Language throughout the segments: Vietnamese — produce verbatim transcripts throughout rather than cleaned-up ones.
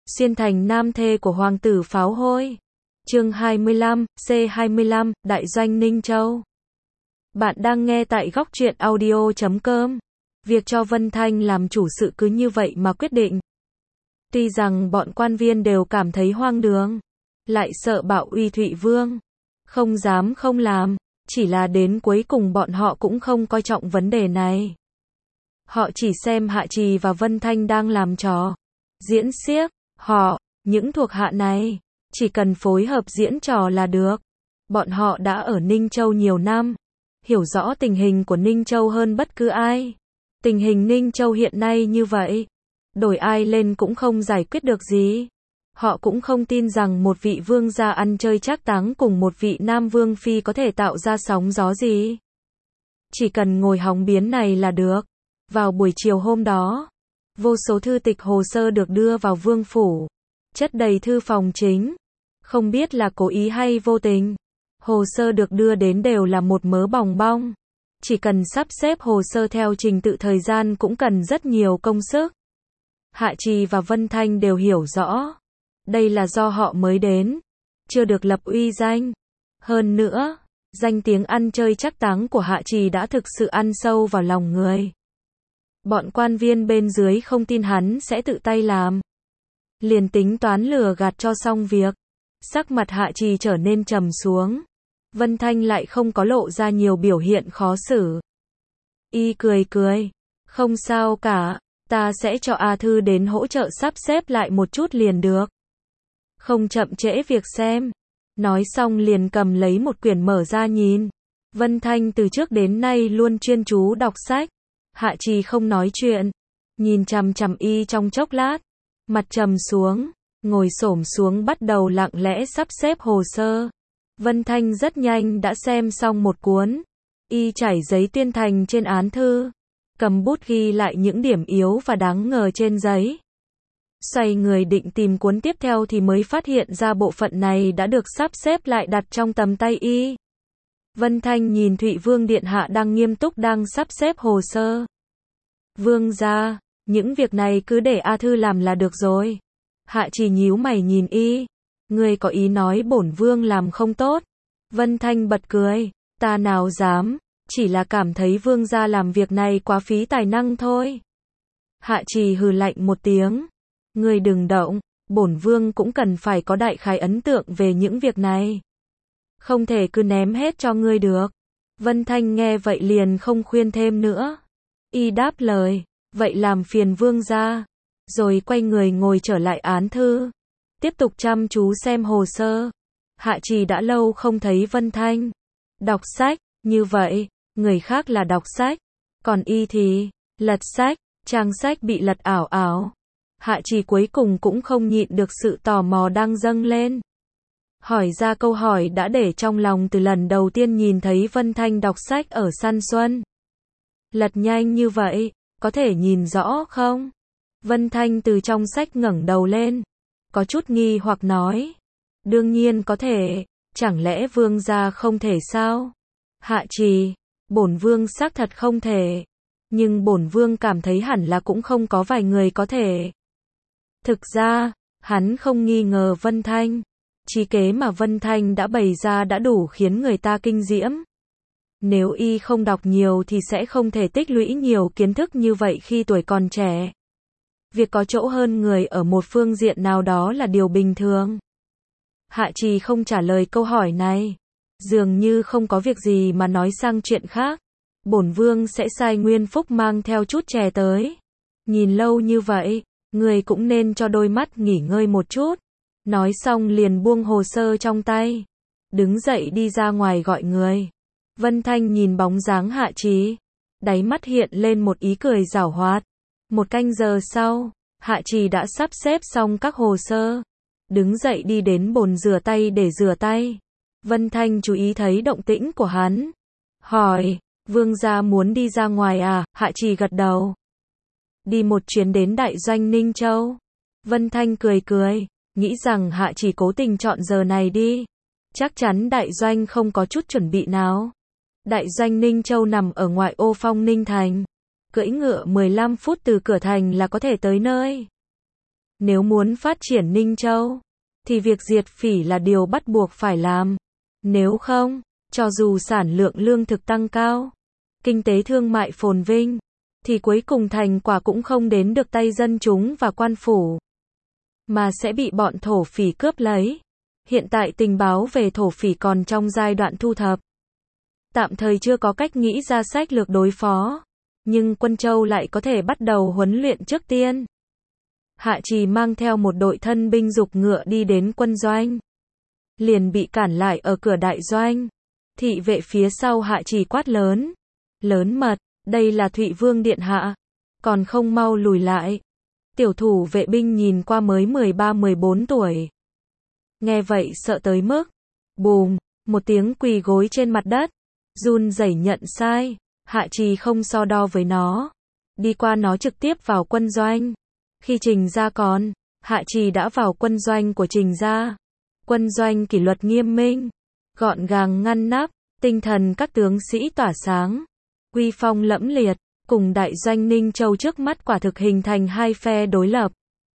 Xuyên thành nam thê của hoàng tử pháo hôi. Chương hai mươi lăm, C hai mươi lăm, Đại doanh Ninh Châu. Bạn đang nghe tại góc truyện audio chấm com. Việc cho Vân Thanh làm chủ sự cứ như vậy mà quyết định. Tuy rằng bọn quan viên đều cảm thấy hoang đường, lại sợ bạo uy Thụy Vương, không dám không làm, chỉ là đến cuối cùng bọn họ cũng không coi trọng vấn đề này. Họ chỉ xem Hạ Trì và Vân Thanh đang làm trò, diễn xiếc, họ, những thuộc hạ này, chỉ cần phối hợp diễn trò là được. Bọn họ đã ở Ninh Châu nhiều năm, hiểu rõ tình hình của Ninh Châu hơn bất cứ ai. Tình hình Ninh Châu hiện nay như vậy, đổi ai lên cũng không giải quyết được gì. Họ cũng không tin rằng một vị vương gia ăn chơi trác táng cùng một vị nam vương phi có thể tạo ra sóng gió gì. Chỉ cần ngồi hóng biến này là được. Vào buổi chiều hôm đó, vô số thư tịch hồ sơ được đưa vào vương phủ, chất đầy thư phòng chính. Không biết là cố ý hay vô tình, hồ sơ được đưa đến đều là một mớ bòng bong. Chỉ cần sắp xếp hồ sơ theo trình tự thời gian cũng cần rất nhiều công sức. Hạ Trì và Vân Thanh đều hiểu rõ, đây là do họ mới đến, chưa được lập uy danh. Hơn nữa, danh tiếng ăn chơi trác táng của Hạ Trì đã thực sự ăn sâu vào lòng người. Bọn quan viên bên dưới không tin hắn sẽ tự tay làm, liền tính toán lừa gạt cho xong việc. Sắc mặt Hạ Trì trở nên trầm xuống. Vân Thanh lại không có lộ ra nhiều biểu hiện khó xử. Y cười cười, không sao cả, ta sẽ cho A Thư đến hỗ trợ sắp xếp lại một chút liền được. Không chậm trễ việc xem. Nói xong liền cầm lấy một quyển mở ra nhìn. Vân Thanh từ trước đến nay luôn chuyên chú đọc sách. Hạ Trì không nói chuyện, nhìn chằm chằm y trong chốc lát, mặt trầm xuống, ngồi xổm xuống bắt đầu lặng lẽ sắp xếp hồ sơ. Vân Thanh rất nhanh đã xem xong một cuốn, y trải giấy tuyên thành trên án thư, cầm bút ghi lại những điểm yếu và đáng ngờ trên giấy. Xoay người định tìm cuốn tiếp theo thì mới phát hiện ra bộ phận này đã được sắp xếp lại đặt trong tầm tay y. Vân Thanh nhìn Thụy Vương điện hạ đang nghiêm túc đang sắp xếp hồ sơ. Vương gia, những việc này cứ để A Thư làm là được rồi. Hạ Trì nhíu mày nhìn y. Ngươi có ý nói bổn vương làm không tốt? Vân Thanh bật cười. Ta nào dám, chỉ là cảm thấy vương gia làm việc này quá phí tài năng thôi. Hạ Trì hừ lạnh một tiếng. Ngươi đừng động, bổn vương cũng cần phải có đại khái ấn tượng về những việc này. Không thể cứ ném hết cho ngươi được. Vân Thanh nghe vậy liền không khuyên thêm nữa. Y đáp lời, vậy làm phiền vương gia. Rồi quay người ngồi trở lại án thư, tiếp tục chăm chú xem hồ sơ. Hạ Trì đã lâu không thấy Vân Thanh đọc sách, như vậy, người khác là đọc sách, còn y thì lật sách, trang sách bị lật ảo ảo. Hạ Trì cuối cùng cũng không nhịn được sự tò mò đang dâng lên. Hỏi ra câu hỏi đã để trong lòng từ lần đầu tiên nhìn thấy Vân Thanh đọc sách ở Săn Xuân. Lật nhanh như vậy, có thể nhìn rõ không? Vân Thanh từ trong sách ngẩng đầu lên, có chút nghi hoặc nói. Đương nhiên có thể, chẳng lẽ vương gia không thể sao? Hạ Trì, bổn vương xác thật không thể, nhưng bổn vương cảm thấy hẳn là cũng không có vài người có thể. Thực ra, hắn không nghi ngờ Vân Thanh. Trí kế mà Vân Thanh đã bày ra đã đủ khiến người ta kinh diễm. Nếu y không đọc nhiều thì sẽ không thể tích lũy nhiều kiến thức như vậy khi tuổi còn trẻ. Việc có chỗ hơn người ở một phương diện nào đó là điều bình thường. Hạ Trì không trả lời câu hỏi này, dường như không có việc gì mà nói sang chuyện khác. Bổn vương sẽ sai Nguyên Phúc mang theo chút chè tới. Nhìn lâu như vậy, người cũng nên cho đôi mắt nghỉ ngơi một chút. Nói xong liền buông hồ sơ trong tay, đứng dậy đi ra ngoài gọi người. Vân Thanh nhìn bóng dáng Hạ Trì, đáy mắt hiện lên một ý cười giảo hoạt. Một canh giờ sau, Hạ Trì đã sắp xếp xong các hồ sơ, đứng dậy đi đến bồn rửa tay để rửa tay. Vân Thanh chú ý thấy động tĩnh của hắn, hỏi, vương gia muốn đi ra ngoài à? Hạ Trì gật đầu. Đi một chuyến đến đại doanh Ninh Châu. Vân Thanh cười cười, nghĩ rằng Hạ Trì cố tình chọn giờ này đi. Chắc chắn đại doanh không có chút chuẩn bị nào. Đại doanh Ninh Châu nằm ở ngoại ô Phong Ninh Thành. Cưỡi ngựa mười lăm phút từ cửa thành là có thể tới nơi. Nếu muốn phát triển Ninh Châu, thì việc diệt phỉ là điều bắt buộc phải làm. Nếu không, cho dù sản lượng lương thực tăng cao, kinh tế thương mại phồn vinh, thì cuối cùng thành quả cũng không đến được tay dân chúng và quan phủ, mà sẽ bị bọn thổ phỉ cướp lấy. Hiện tại tình báo về thổ phỉ còn trong giai đoạn thu thập. Tạm thời chưa có cách nghĩ ra sách lược đối phó, nhưng Quân Châu lại có thể bắt đầu huấn luyện trước tiên. Hạ Trì mang theo một đội thân binh giục ngựa đi đến quân doanh, liền bị cản lại ở cửa đại doanh. Thị vệ phía sau Hạ Trì quát lớn, lớn mật, đây là Thụy Vương điện hạ, còn không mau lùi lại. Tiểu thủ vệ binh nhìn qua mới mười ba mười bốn tuổi. Nghe vậy sợ tới mức, bùm, một tiếng quỳ gối trên mặt đất, run rẩy nhận sai. Hạ Trì không so đo với nó, đi qua nó trực tiếp vào quân doanh. Khi Trình gia còn, Hạ Trì đã vào quân doanh của Trình gia. Quân doanh kỷ luật nghiêm minh, gọn gàng ngăn nắp, tinh thần các tướng sĩ tỏa sáng, uy phong lẫm liệt, cùng đại doanh Ninh Châu trước mắt quả thực hình thành hai phe đối lập.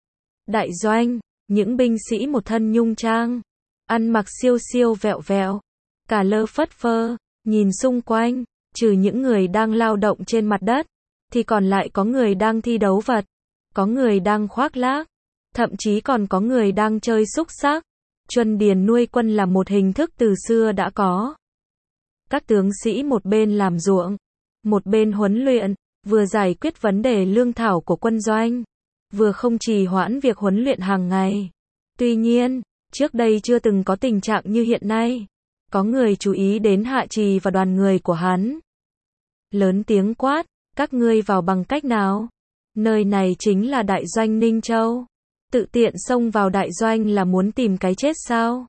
Đại doanh, những binh sĩ một thân nhung trang, ăn mặc siêu siêu vẹo vẹo, cả lơ phất phơ, nhìn xung quanh, trừ những người đang lao động trên mặt đất, thì còn lại có người đang thi đấu vật, có người đang khoác lác, thậm chí còn có người đang chơi xúc xắc. Chuân điền nuôi quân là một hình thức từ xưa đã có. Các tướng sĩ một bên làm ruộng, một bên huấn luyện, vừa giải quyết vấn đề lương thảo của quân doanh, vừa không trì hoãn việc huấn luyện hàng ngày. Tuy nhiên, trước đây chưa từng có tình trạng như hiện nay. Có người chú ý đến Hạ Trì và đoàn người của hắn. Lớn tiếng quát, các ngươi vào bằng cách nào? Nơi này chính là đại doanh Ninh Châu. Tự tiện xông vào đại doanh là muốn tìm cái chết sao?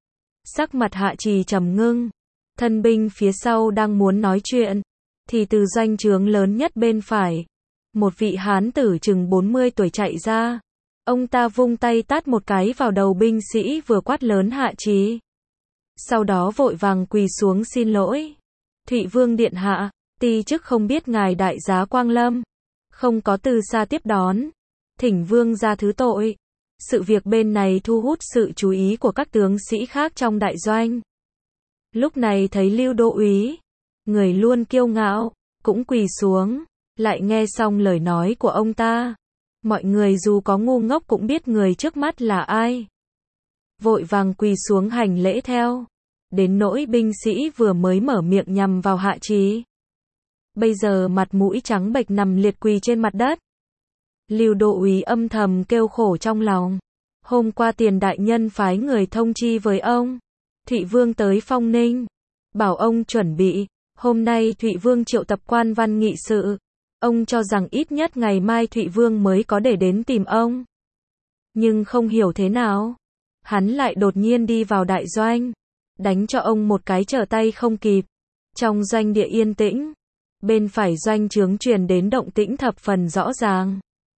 Sắc mặt Hạ Trì trầm ngưng. Thân binh phía sau đang muốn nói chuyện, thì từ doanh trướng lớn nhất bên phải, một vị hán tử chừng bốn mươi tuổi chạy ra. Ông ta vung tay tát một cái vào đầu binh sĩ vừa quát lớn Hạ Trì. Sau đó vội vàng quỳ xuống xin lỗi. Thụy Vương điện hạ, ti chức không biết ngài đại giá quang lâm, không có từ xa tiếp đón, thỉnh vương ra thứ tội. Sự việc bên này thu hút sự chú ý của các tướng sĩ khác trong đại doanh. Lúc này thấy Lưu Đô úy, người luôn kiêu ngạo, cũng quỳ xuống, lại nghe xong lời nói của ông ta. Mọi người dù có ngu ngốc cũng biết người trước mắt là ai, vội vàng quỳ xuống hành lễ theo. Đến nỗi binh sĩ vừa mới mở miệng nhằm vào Hạ Trì, bây giờ mặt mũi trắng bệch nằm liệt quỳ trên mặt đất. Lưu Đô úy âm thầm kêu khổ trong lòng. Hôm qua Tiền đại nhân phái người thông chi với ông, Thụy Vương tới Phong Ninh, bảo ông chuẩn bị. Hôm nay Thụy Vương triệu tập quan văn nghị sự, ông cho rằng ít nhất ngày mai Thụy Vương mới có để đến tìm ông. Nhưng không hiểu thế nào, hắn lại đột nhiên đi vào đại doanh, đánh cho ông một cái trở tay không kịp. Trong doanh địa yên tĩnh, bên phải doanh trướng truyền đến động tĩnh thập phần rõ ràng.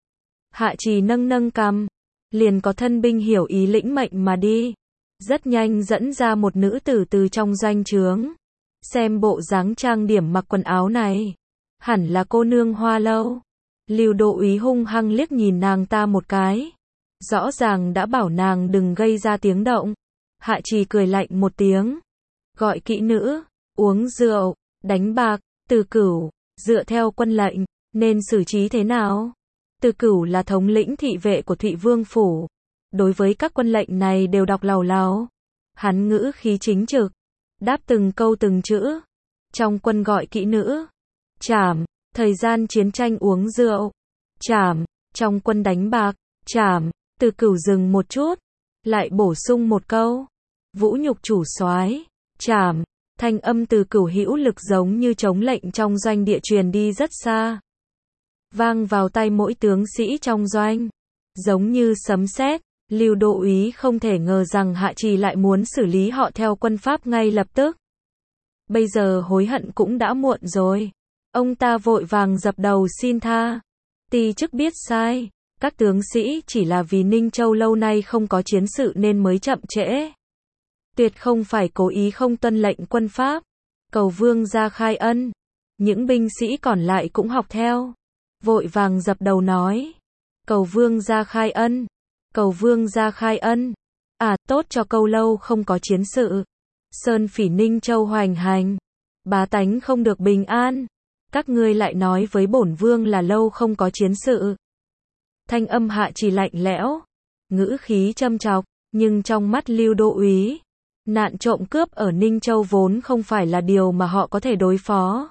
Hạ Trì nâng nâng cằm, liền có thân binh hiểu ý lĩnh mệnh mà đi. Rất nhanh dẫn ra một nữ tử từ trong doanh trướng. Xem bộ dáng trang điểm mặc quần áo này, hẳn là cô nương Hoa Lâu. Lưu Đô úy hung hăng liếc nhìn nàng ta một cái, rõ ràng đã bảo nàng đừng gây ra tiếng động. Hạ Trì cười lạnh một tiếng, gọi kỹ nữ, uống rượu, đánh bạc, Từ Cửu, dựa theo quân lệnh, nên xử trí thế nào? Từ Cửu là thống lĩnh thị vệ của Thụy Vương phủ, đối với các quân lệnh này đều đọc làu láo. Hắn ngữ khí chính trực, đáp từng câu từng chữ. Trong quân gọi kỹ nữ, trảm, thời gian chiến tranh uống rượu, trảm, trong quân đánh bạc, trảm. Từ Cửu dừng một chút, lại bổ sung một câu, vũ nhục chủ soái, trảm. Thanh âm Từ Cửu hữu lực giống như chống lệnh trong doanh địa truyền đi rất xa, vang vào tay mỗi tướng sĩ trong doanh, giống như sấm sét. Lưu Đô úy không thể ngờ rằng Hạ Trì lại muốn xử lý họ theo quân pháp ngay lập tức. Bây giờ hối hận cũng đã muộn rồi. Ông ta vội vàng dập đầu xin tha. Ti chức biết sai, các tướng sĩ chỉ là vì Ninh Châu lâu nay không có chiến sự nên mới chậm trễ. Tuyệt không phải cố ý không tuân lệnh quân pháp. Cầu vương ra khai ân. Những binh sĩ còn lại cũng học theo, vội vàng dập đầu nói, cầu vương ra khai ân. Cầu vương gia khai ân. À, tốt cho câu lâu không có chiến sự. Sơn phỉ Ninh Châu hoành hành. Bá tánh không được bình an. Các ngươi lại nói với bổn vương là lâu không có chiến sự. Thanh âm Hạ Trì lạnh lẽo, ngữ khí châm chọc, nhưng trong mắt Lưu Đô úy, nạn trộm cướp ở Ninh Châu vốn không phải là điều mà họ có thể đối phó.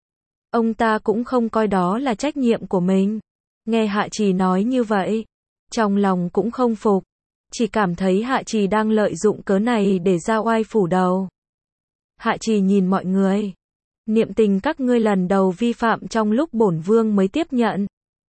Ông ta cũng không coi đó là trách nhiệm của mình. Nghe Hạ Trì nói như vậy, trong lòng cũng không phục, chỉ cảm thấy Hạ Trì đang lợi dụng cớ này để ra oai phủ đầu. Hạ Trì nhìn mọi người, niệm tình các ngươi lần đầu vi phạm trong lúc bổn vương mới tiếp nhận,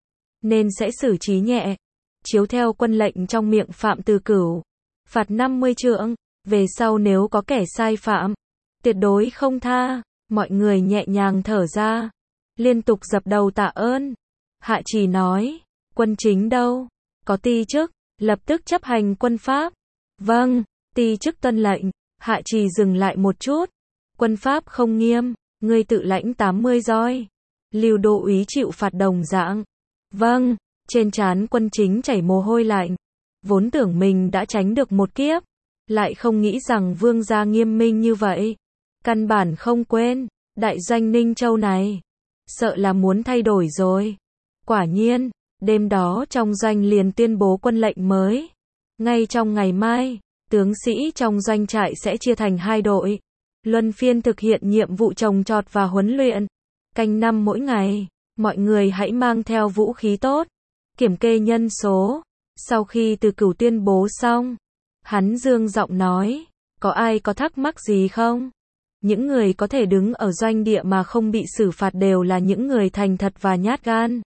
nên sẽ xử trí nhẹ, chiếu theo quân lệnh trong miệng Phạm Từ Cửu, phạt năm mươi trượng, về sau nếu có kẻ sai phạm, tuyệt đối không tha. Mọi người nhẹ nhàng thở ra, liên tục dập đầu tạ ơn. Hạ Trì nói, quân chính đâu? Có ti chức, lập tức chấp hành quân pháp. Vâng, ti chức tuân lệnh. Hạ Trì dừng lại một chút. Quân pháp không nghiêm, ngươi tự lãnh tám mươi roi. Lưu Đô úy chịu phạt đồng dạng. Vâng, trên trán quân chính chảy mồ hôi lạnh. Vốn tưởng mình đã tránh được một kiếp, lại không nghĩ rằng vương gia nghiêm minh như vậy. Căn bản không quên, đại doanh Ninh Châu này, sợ là muốn thay đổi rồi. Quả nhiên, đêm đó trong doanh liền tuyên bố quân lệnh mới. Ngay trong ngày mai, tướng sĩ trong doanh trại sẽ chia thành hai đội, luân phiên thực hiện nhiệm vụ trồng trọt và huấn luyện. Canh năm mỗi ngày, mọi người hãy mang theo vũ khí tốt, kiểm kê nhân số. Sau khi Từ Cửu tuyên bố xong, hắn dương giọng nói, có ai có thắc mắc gì không? Những người có thể đứng ở doanh địa mà không bị xử phạt đều là những người thành thật và nhát gan,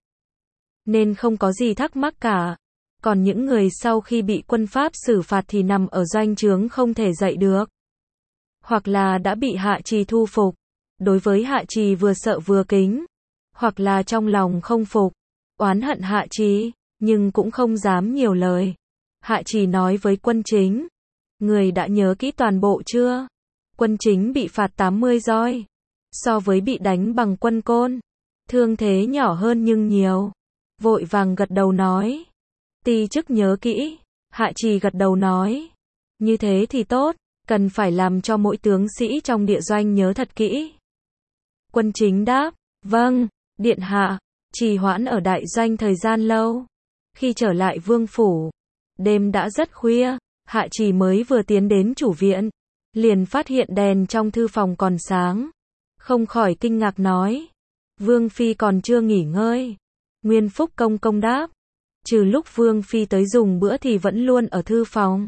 nên không có gì thắc mắc cả. Còn những người sau khi bị quân pháp xử phạt thì nằm ở doanh trướng không thể dậy được, hoặc là đã bị Hạ Trì thu phục. Đối với Hạ Trì vừa sợ vừa kính, hoặc là trong lòng không phục, oán hận Hạ Trì, nhưng cũng không dám nhiều lời. Hạ Trì nói với quân chính, người đã nhớ kỹ toàn bộ chưa? Quân chính bị phạt tám mươi roi, so với bị đánh bằng quân côn, thương thế nhỏ hơn nhưng nhiều. Vội vàng gật đầu nói, ti chức nhớ kỹ. Hạ Trì gật đầu nói, như thế thì tốt, cần phải làm cho mỗi tướng sĩ trong địa doanh nhớ thật kỹ. Quân chính đáp, vâng, điện hạ. Trì hoãn ở đại doanh thời gian lâu. Khi trở lại vương phủ, đêm đã rất khuya, Hạ Trì mới vừa tiến đến chủ viện, liền phát hiện đèn trong thư phòng còn sáng. Không khỏi kinh ngạc nói, Vương Phi còn chưa nghỉ ngơi. Nguyên Phúc công công đáp, trừ lúc Vương Phi tới dùng bữa thì vẫn luôn ở thư phòng.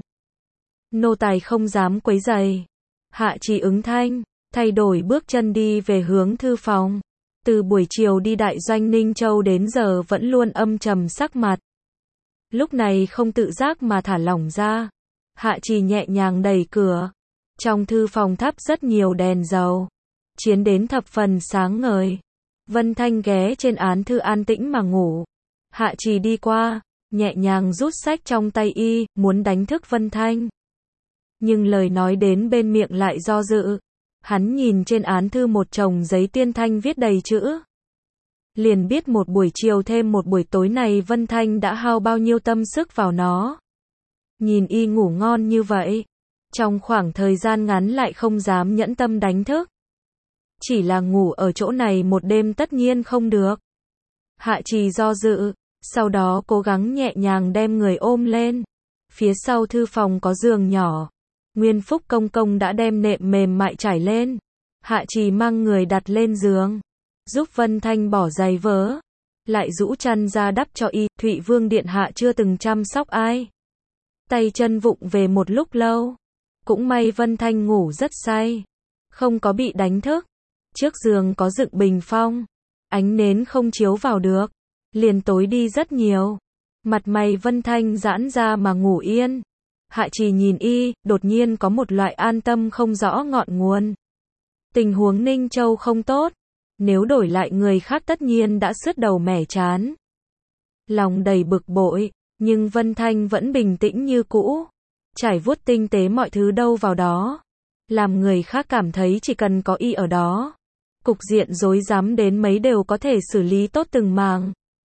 Nô tài không dám quấy rầy. Hạ Trì ứng thanh, thay đổi bước chân đi về hướng thư phòng. Từ buổi chiều đi đại doanh Ninh Châu đến giờ vẫn luôn âm trầm sắc mặt. Lúc này không tự giác mà thả lỏng ra. Hạ Trì nhẹ nhàng đẩy cửa. Trong thư phòng thắp rất nhiều đèn dầu, chiếu đến thập phần sáng ngời. Vân Thanh ghé trên án thư an tĩnh mà ngủ. Hạ Trì đi qua, nhẹ nhàng rút sách trong tay y, muốn đánh thức Vân Thanh. Nhưng lời nói đến bên miệng lại do dự. Hắn nhìn trên án thư một chồng giấy tiên thanh viết đầy chữ. Liền biết một buổi chiều thêm một buổi tối này Vân Thanh đã hao bao nhiêu tâm sức vào nó. Nhìn y ngủ ngon như vậy, trong khoảng thời gian ngắn lại không dám nhẫn tâm đánh thức. Chỉ là ngủ ở chỗ này một đêm tất nhiên không được. Hạ Trì do dự, sau đó cố gắng nhẹ nhàng đem người ôm lên. Phía sau thư phòng có giường nhỏ. Nguyên Phúc công công đã đem nệm mềm mại trải lên. Hạ Trì mang người đặt lên giường, giúp Vân Thanh bỏ giày vớ, lại rũ chăn ra đắp cho y. Thụy Vương điện hạ chưa từng chăm sóc ai, tay chân vụng về một lúc lâu. Cũng may Vân Thanh ngủ rất say, không có bị đánh thức. Trước giường có dựng bình phong, ánh nến không chiếu vào được, liền tối đi rất nhiều. Mặt mày Vân Thanh giãn ra mà ngủ yên. Hạ Trì nhìn y, đột nhiên có một loại an tâm không rõ ngọn nguồn. Tình huống Ninh Châu không tốt, nếu đổi lại người khác tất nhiên đã sứt đầu mẻ chán. Lòng đầy bực bội, nhưng Vân Thanh vẫn bình tĩnh như cũ, trải vuốt tinh tế mọi thứ đâu vào đó, làm người khác cảm thấy chỉ cần có y ở đó, cục diện rối rắm đến mấy đều có thể xử lý tốt từng mảng.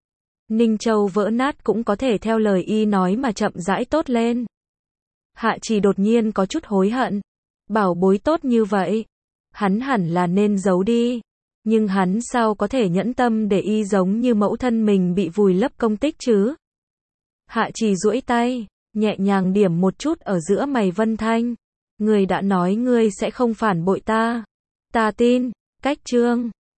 Ninh Châu vỡ nát cũng có thể theo lời y nói mà chậm rãi tốt lên. Hạ Trì đột nhiên có chút hối hận. Bảo bối tốt như vậy, hắn hẳn là nên giấu đi. Nhưng hắn sao có thể nhẫn tâm để y giống như mẫu thân mình bị vùi lấp công tích chứ? Hạ Trì duỗi tay, nhẹ nhàng điểm một chút ở giữa mày Vân Thanh. Ngươi đã nói ngươi sẽ không phản bội ta. Ta tin. Cách chương